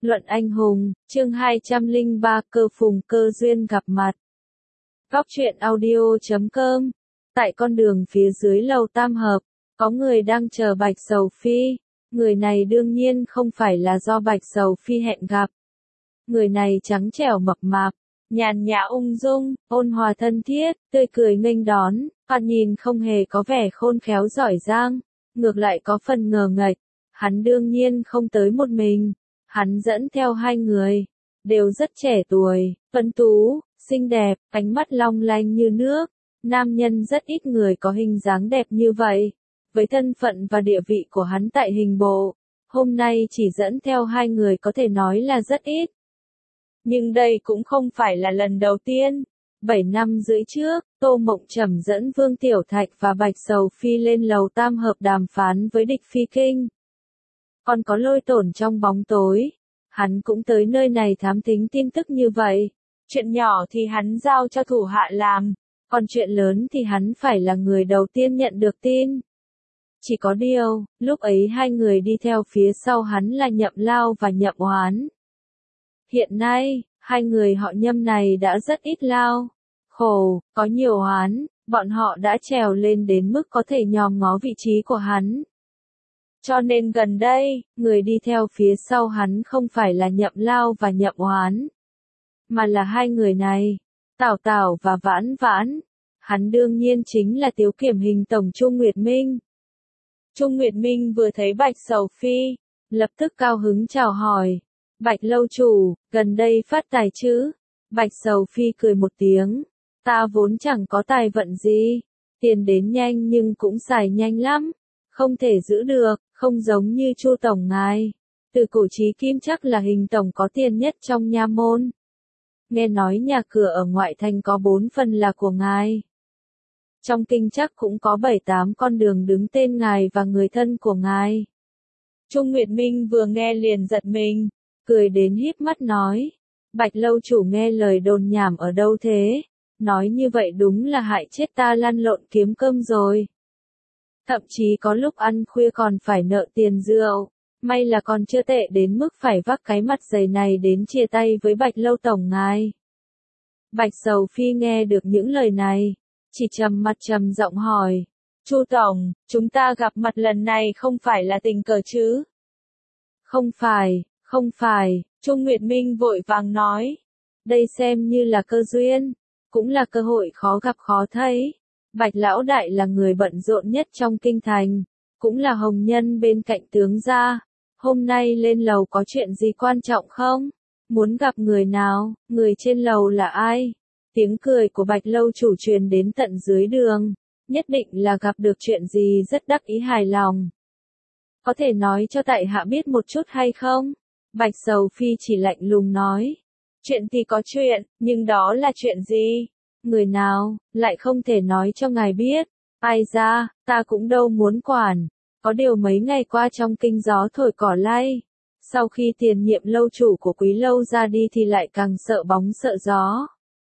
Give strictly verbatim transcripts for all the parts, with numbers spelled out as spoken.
Luận anh hùng, chương hai trăm lẻ ba cơ phùng cơ duyên gặp mặt. Góc truyện audio chấm com. Tại con đường phía dưới lầu Tam Hợp, có người đang chờ Bạch Sầu Phi. Người này đương nhiên không phải là do Bạch Sầu Phi hẹn gặp. Người này trắng trẻo mập mạp, nhàn nhã ung dung, ôn hòa thân thiết, tươi cười nghênh đón, còn nhìn không hề có vẻ khôn khéo giỏi giang, ngược lại có phần ngờ nghệch. Hắn đương nhiên không tới một mình. Hắn dẫn theo hai người, đều rất trẻ tuổi, tuấn tú, xinh đẹp, ánh mắt long lanh như nước. Nam nhân rất ít người có hình dáng đẹp như vậy. Với thân phận và địa vị của hắn tại hình bộ, hôm nay chỉ dẫn theo hai người có thể nói là rất ít. Nhưng đây cũng không phải là lần đầu tiên. Bảy năm rưỡi trước, Tô Mộng Trầm dẫn Vương Tiểu Thạch và Bạch Sầu Phi lên lầu Tam Hợp đàm phán với địch Phi Kinh. Còn có Lôi Tổn trong bóng tối, hắn cũng tới nơi này thám thính tin tức như vậy. Chuyện nhỏ thì hắn giao cho thủ hạ làm, còn chuyện lớn thì hắn phải là người đầu tiên nhận được tin. Chỉ có điều, lúc ấy hai người đi theo phía sau hắn là Nhậm Lao và Nhậm Hoán. Hiện nay, hai người họ Nhâm này đã rất ít lao, khổ, có nhiều Hoán, bọn họ đã trèo lên đến mức có thể nhòm ngó vị trí của hắn. Cho nên gần đây, người đi theo phía sau hắn không phải là Nhậm Lao và Nhậm Hoán, mà là hai người này, Tảo Tảo và Vãn Vãn. Hắn đương nhiên chính là Tiếu Kiểm Hình tổng Trung Nguyệt Minh. Trung Nguyệt Minh vừa thấy Bạch Sầu Phi, lập tức cao hứng chào hỏi. Bạch lâu chủ, gần đây phát tài chứ? Bạch Sầu Phi cười một tiếng. Ta vốn chẳng có tài vận gì, tiền đến nhanh nhưng cũng xài nhanh lắm. Không thể giữ được, không giống như Chu tổng ngài. Từ cổ chí kim chắc là Hình tổng có tiền nhất trong nha môn. Nghe nói nhà cửa ở ngoại thành có bốn phần là của ngài. Trong kinh chắc cũng có bảy tám con đường đứng tên ngài và người thân của ngài. Trung Nguyệt Minh vừa nghe liền giật mình, cười đến híp mắt nói. Bạch lâu chủ nghe lời đồn nhảm ở đâu thế? Nói như vậy đúng là hại chết ta lăn lộn kiếm cơm rồi. Thậm chí có lúc ăn khuya còn phải nợ tiền rượu, may là còn chưa tệ đến mức phải vác cái mặt dày này đến chia tay với Bạch lâu tổng ngài. Bạch Sầu Phi nghe được những lời này, chỉ trầm mặt trầm giọng hỏi, Chu tổng, chúng ta gặp mặt lần này không phải là tình cờ chứ? Không phải, không phải, Trung Nguyệt Minh vội vàng nói, đây xem như là cơ duyên, cũng là cơ hội khó gặp khó thấy. Bạch lão đại là người bận rộn nhất trong kinh thành, cũng là hồng nhân bên cạnh tướng gia. Hôm nay lên lầu có chuyện gì quan trọng không? Muốn gặp người nào? Người trên lầu là ai? Tiếng cười của Bạch lâu chủ truyền đến tận dưới đường, nhất định là gặp được chuyện gì rất đắc ý hài lòng. Có thể nói cho tại hạ biết một chút hay không? Bạch Sầu Phi chỉ lạnh lùng nói. Chuyện thì có chuyện, nhưng đó là chuyện gì? Người nào, lại không thể nói cho ngài biết. Ai ra, ta cũng đâu muốn quản. Có điều mấy ngày qua trong kinh gió thổi cỏ lay. Sau khi tiền nhiệm lâu chủ của Quý lâu ra đi thì lại càng sợ bóng sợ gió.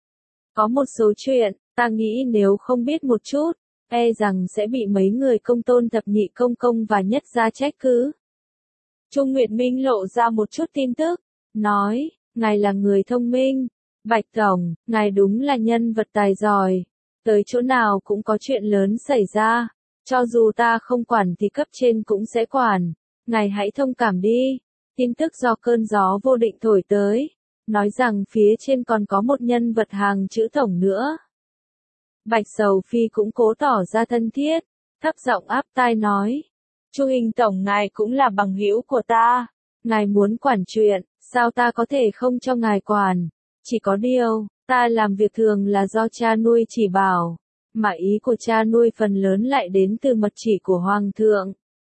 Có một số chuyện, ta nghĩ nếu không biết một chút, e rằng sẽ bị mấy người công tôn thập nhị công công và nhất gia trách cứ. Trung Nguyệt Minh lộ ra một chút tin tức, nói, ngài là người thông minh. Bạch tổng, ngài đúng là nhân vật tài giỏi. Tới chỗ nào cũng có chuyện lớn xảy ra. Cho dù ta không quản thì cấp trên cũng sẽ quản. Ngài hãy thông cảm đi. Tin tức do cơn gió vô định thổi tới, nói rằng phía trên còn có một nhân vật hàng chữ tổng nữa. Bạch Sầu Phi cũng cố tỏ ra thân thiết, thấp giọng áp tai nói. Chu Hình tổng ngài cũng là bằng hữu của ta. Ngài muốn quản chuyện, sao ta có thể không cho ngài quản? Chỉ có điều, ta làm việc thường là do cha nuôi chỉ bảo, mà ý của cha nuôi phần lớn lại đến từ mật chỉ của Hoàng thượng.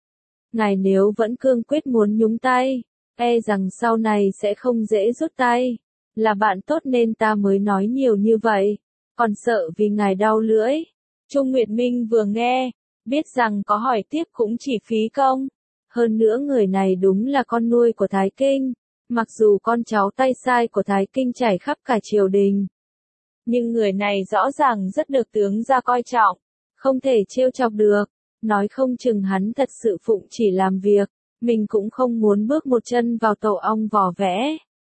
Ngài nếu vẫn cương quyết muốn nhúng tay, e rằng sau này sẽ không dễ rút tay. Là bạn tốt nên ta mới nói nhiều như vậy, còn sợ vì ngài đau lưỡi. Trung Nguyệt Minh vừa nghe, biết rằng có hỏi tiếp cũng chỉ phí công. Hơn nữa người này đúng là con nuôi của Thái Kinh. Mặc dù con cháu tay sai của Thái Kinh trải khắp cả triều đình, nhưng người này rõ ràng rất được tướng gia coi trọng, không thể trêu chọc được. Nói không chừng hắn thật sự phụng chỉ làm việc, mình cũng không muốn bước một chân vào tổ ong vò vẽ.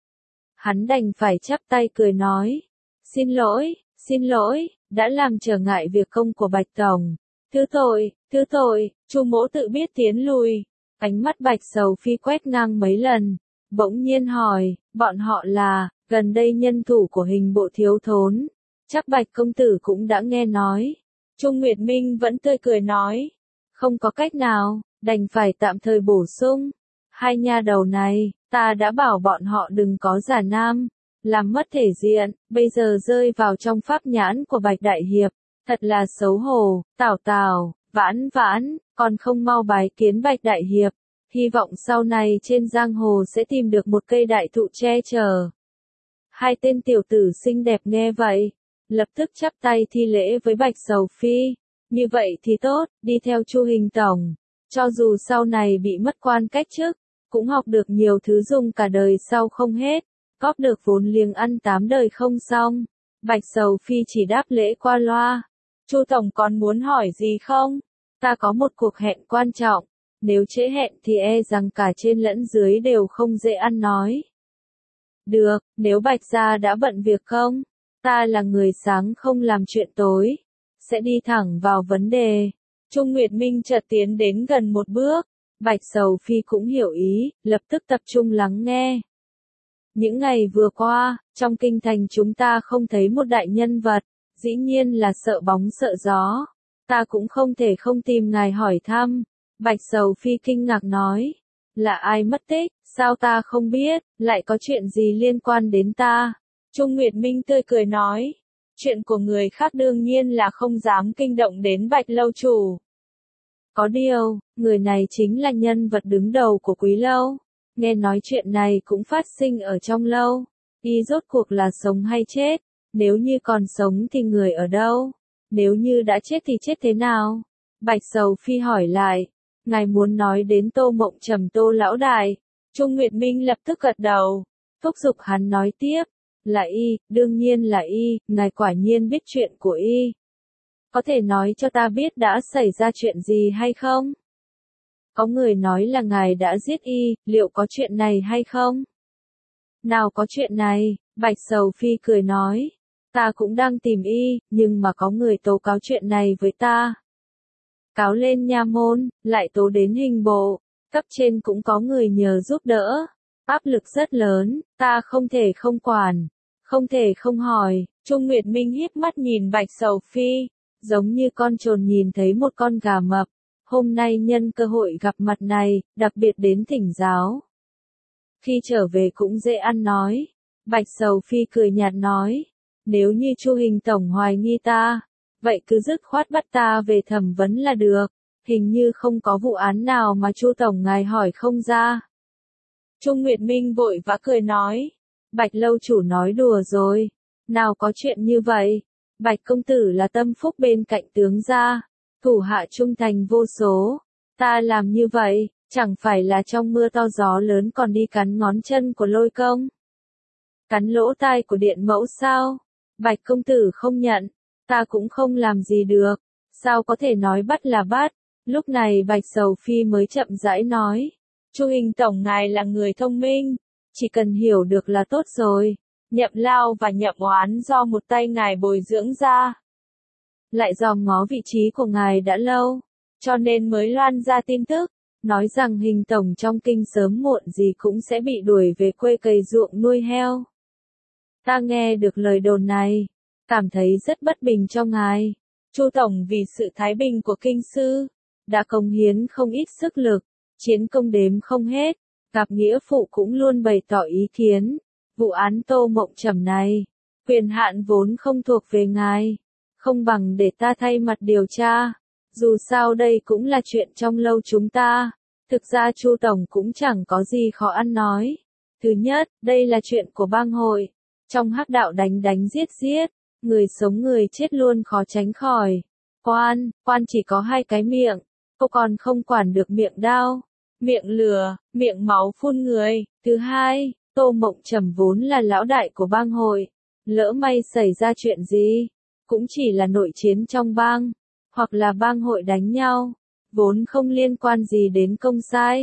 Hắn đành phải chắp tay cười nói, xin lỗi, xin lỗi, đã làm trở ngại việc công của Bạch Tổng. Thứ tội, thứ tội, Chu Mỗ tự biết tiến lùi. Ánh mắt Bạch Sầu Phi quét ngang mấy lần, bỗng nhiên hỏi, bọn họ là, gần đây nhân thủ của hình bộ thiếu thốn. Chắc Bạch công tử cũng đã nghe nói. Trung Nguyệt Minh vẫn tươi cười nói, không có cách nào, đành phải tạm thời bổ sung. Hai nha đầu này, ta đã bảo bọn họ đừng có giả nam, làm mất thể diện, bây giờ rơi vào trong pháp nhãn của Bạch Đại Hiệp. Thật là xấu hổ, Tào Tào, Vãn Vãn, còn không mau bái kiến Bạch Đại Hiệp. Hy vọng sau này trên giang hồ sẽ tìm được một cây đại thụ che chở. Hai tên tiểu tử xinh đẹp nghe vậy, lập tức chắp tay thi lễ với Bạch Sầu Phi. Như vậy thì tốt, đi theo Chu Hình Tổng. Cho dù sau này bị mất quan cách chức, cũng học được nhiều thứ dùng cả đời sau không hết. Góp được vốn liếng ăn tám đời không xong. Bạch Sầu Phi chỉ đáp lễ qua loa. Chu Tổng còn muốn hỏi gì không? Ta có một cuộc hẹn quan trọng. Nếu trễ hẹn thì e rằng cả trên lẫn dưới đều không dễ ăn nói. Được, nếu Bạch gia đã bận việc không? Ta là người sáng không làm chuyện tối. Sẽ đi thẳng vào vấn đề. Trung Nguyệt Minh chợt tiến đến gần một bước. Bạch Sầu Phi cũng hiểu ý, lập tức tập trung lắng nghe. Những ngày vừa qua, trong kinh thành chúng ta không thấy một đại nhân vật, dĩ nhiên là sợ bóng sợ gió. Ta cũng không thể không tìm ngài hỏi thăm. Bạch Sầu Phi kinh ngạc nói, là ai mất tích, sao ta không biết, lại có chuyện gì liên quan đến ta? Trung Nguyệt Minh tươi cười nói, chuyện của người khác đương nhiên là không dám kinh động đến Bạch lâu chủ. Có điều, người này chính là nhân vật đứng đầu của Quý lâu. Nghe nói chuyện này cũng phát sinh ở trong lâu. Y rốt cuộc là sống hay chết? Nếu như còn sống thì người ở đâu? Nếu như đã chết thì chết thế nào? Bạch Sầu Phi hỏi lại. Ngài muốn nói đến Tô Mộng Trầm Tô lão đại. Trung Nguyệt Minh lập tức gật đầu. Thúc giục hắn nói tiếp. Là y, đương nhiên là y, ngài quả nhiên biết chuyện của y. Có thể nói cho ta biết đã xảy ra chuyện gì hay không? Có người nói là ngài đã giết y, liệu có chuyện này hay không? Nào có chuyện này, Bạch Sầu Phi cười nói. Ta cũng đang tìm y, nhưng mà có người tố cáo chuyện này với ta. Cáo lên nha môn, lại tố đến hình bộ, cấp trên cũng có người nhờ giúp đỡ. Áp lực rất lớn, ta không thể không quản, không thể không hỏi. Trung Nguyệt Minh híp mắt nhìn Bạch Sầu Phi, giống như con trồn nhìn thấy một con gà mập. Hôm nay nhân cơ hội gặp mặt này, đặc biệt đến thỉnh giáo. Khi trở về cũng dễ ăn nói. Bạch Sầu Phi cười nhạt nói, nếu như Chu Hình Tổng hoài nghi ta, vậy cứ dứt khoát bắt ta về thẩm vấn là được. Hình như không có vụ án nào mà Chu Tổng ngài hỏi không ra. Trung Nguyệt Minh vội vã cười nói, Bạch lâu chủ nói đùa rồi, nào có chuyện như vậy. Bạch công tử là tâm phúc bên cạnh tướng gia, thủ hạ trung thành vô số. Ta làm như vậy, chẳng phải là trong mưa to gió lớn còn đi cắn ngón chân của Lôi công. Cắn lỗ tai của Điện mẫu sao? Bạch công tử không nhận, ta cũng không làm gì được. Sao có thể nói bắt là bắt? Lúc này Bạch Sầu Phi mới chậm rãi nói, Chu Hình Tổng ngài là người thông minh, chỉ cần hiểu được là tốt rồi. Nhậm lao và nhậm oán do một tay ngài bồi dưỡng ra. Lại dòm ngó vị trí của ngài đã lâu, cho nên mới loan ra tin tức, nói rằng Hình Tổng trong kinh sớm muộn gì cũng sẽ bị đuổi về quê cày ruộng nuôi heo. Ta nghe được lời đồn này, cảm thấy rất bất bình cho ngài. Chu Tổng vì sự thái bình của kinh sư, đã cống hiến không ít sức lực, chiến công đếm không hết, gặp nghĩa phụ cũng luôn bày tỏ ý kiến. Vụ án Tô Mộng Trầm này, quyền hạn vốn không thuộc về ngài, không bằng để ta thay mặt điều tra. Dù sao đây cũng là chuyện trong lâu chúng ta, thực ra Chu Tổng cũng chẳng có gì khó ăn nói. Thứ nhất, đây là chuyện của bang hội, trong hắc đạo đánh đánh giết giết, người sống người chết luôn khó tránh khỏi. Quan, quan chỉ có hai cái miệng, cô còn không quản được miệng đao, miệng lừa, miệng máu phun người. Thứ hai, Tô Mộng Trầm vốn là lão đại của bang hội, lỡ may xảy ra chuyện gì, cũng chỉ là nội chiến trong bang, hoặc là bang hội đánh nhau, vốn không liên quan gì đến công sai.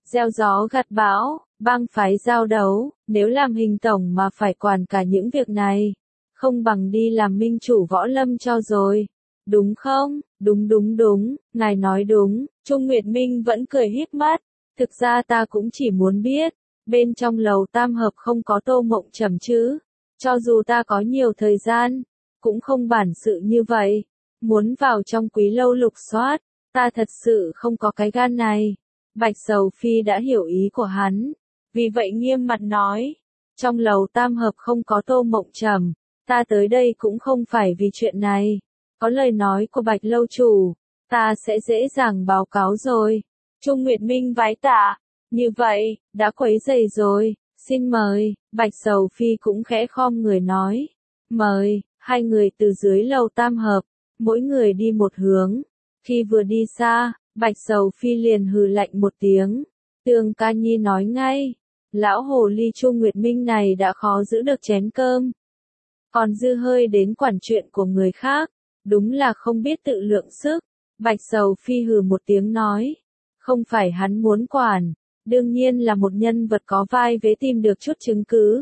gieo gió gặt bão, bang phái giao đấu, nếu làm hình tổng mà phải quản cả những việc này, không bằng đi làm minh chủ võ lâm cho rồi. Đúng không? Đúng đúng đúng, ngài nói đúng, Trung Nguyệt Minh vẫn cười híp mắt. Thực ra ta cũng chỉ muốn biết, bên trong lầu tam hợp không có Tô Mộng Trầm chứ. Cho dù ta có nhiều thời gian, cũng không bản sự như vậy. Muốn vào trong quý lâu lục soát, ta thật sự không có cái gan này. Bạch Sầu Phi đã hiểu ý của hắn, vì vậy nghiêm mặt nói, trong lầu tam hợp không có Tô Mộng Trầm, ta tới đây cũng không phải vì chuyện này. Có lời nói của Bạch lâu chủ, ta sẽ dễ dàng báo cáo rồi. Trung Nguyệt Minh vái tạ, như vậy, đã quấy rầy rồi, xin mời. Bạch Sầu Phi cũng khẽ khom người nói, mời. Hai người từ dưới lầu tam hợp, mỗi người đi một hướng. Khi vừa đi xa, Bạch Sầu Phi liền hừ lạnh một tiếng. Tường Ca Nhi nói ngay, lão hồ ly Trung Nguyệt Minh này đã khó giữ được chén cơm, còn dư hơi đến quản chuyện của người khác, đúng là không biết tự lượng sức. Bạch Sầu Phi hừ một tiếng nói, không phải hắn muốn quản, đương nhiên là một nhân vật có vai vế tìm được chút chứng cứ,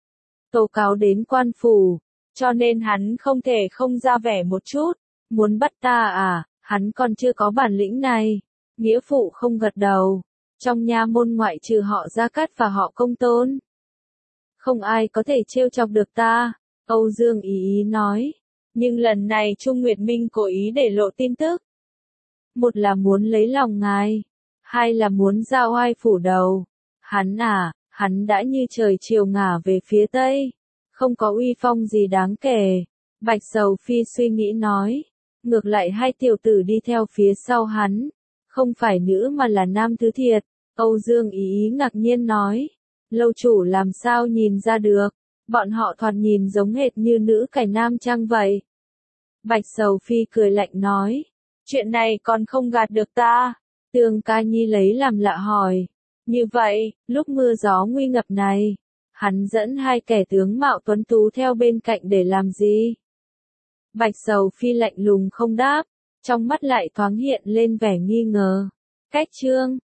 tố cáo đến quan phủ, cho nên hắn không thể không ra vẻ một chút. Muốn bắt ta à, hắn còn chưa có bản lĩnh này. Nghĩa phụ không gật đầu, trong nha môn ngoại trừ họ Gia Cát và họ Công Tôn, không ai có thể trêu chọc được ta. Âu Dương ý ý nói, nhưng lần này Trung Nguyệt Minh cố ý để lộ tin tức. Một là muốn lấy lòng ngài, hai là muốn giao oai phủ đầu. Hắn à, hắn đã như trời chiều ngả về phía tây, không có uy phong gì đáng kể. Bạch Sầu Phi suy nghĩ nói, ngược lại hai tiểu tử đi theo phía sau hắn, không phải nữ mà là nam thứ thiệt. Âu Dương ý ý ngạc nhiên nói, lâu chủ làm sao nhìn ra được, bọn họ thoạt nhìn giống hệt như nữ cải nam trang vậy. Bạch Sầu Phi cười lạnh nói, chuyện này còn không gạt được ta. Tường Ca Nhi lấy làm lạ hỏi, như vậy, lúc mưa gió nguy ngập này, hắn dẫn hai kẻ tướng mạo tuấn tú theo bên cạnh để làm gì? Bạch Sầu Phi lạnh lùng không đáp, trong mắt lại thoáng hiện lên vẻ nghi ngờ. Cách chương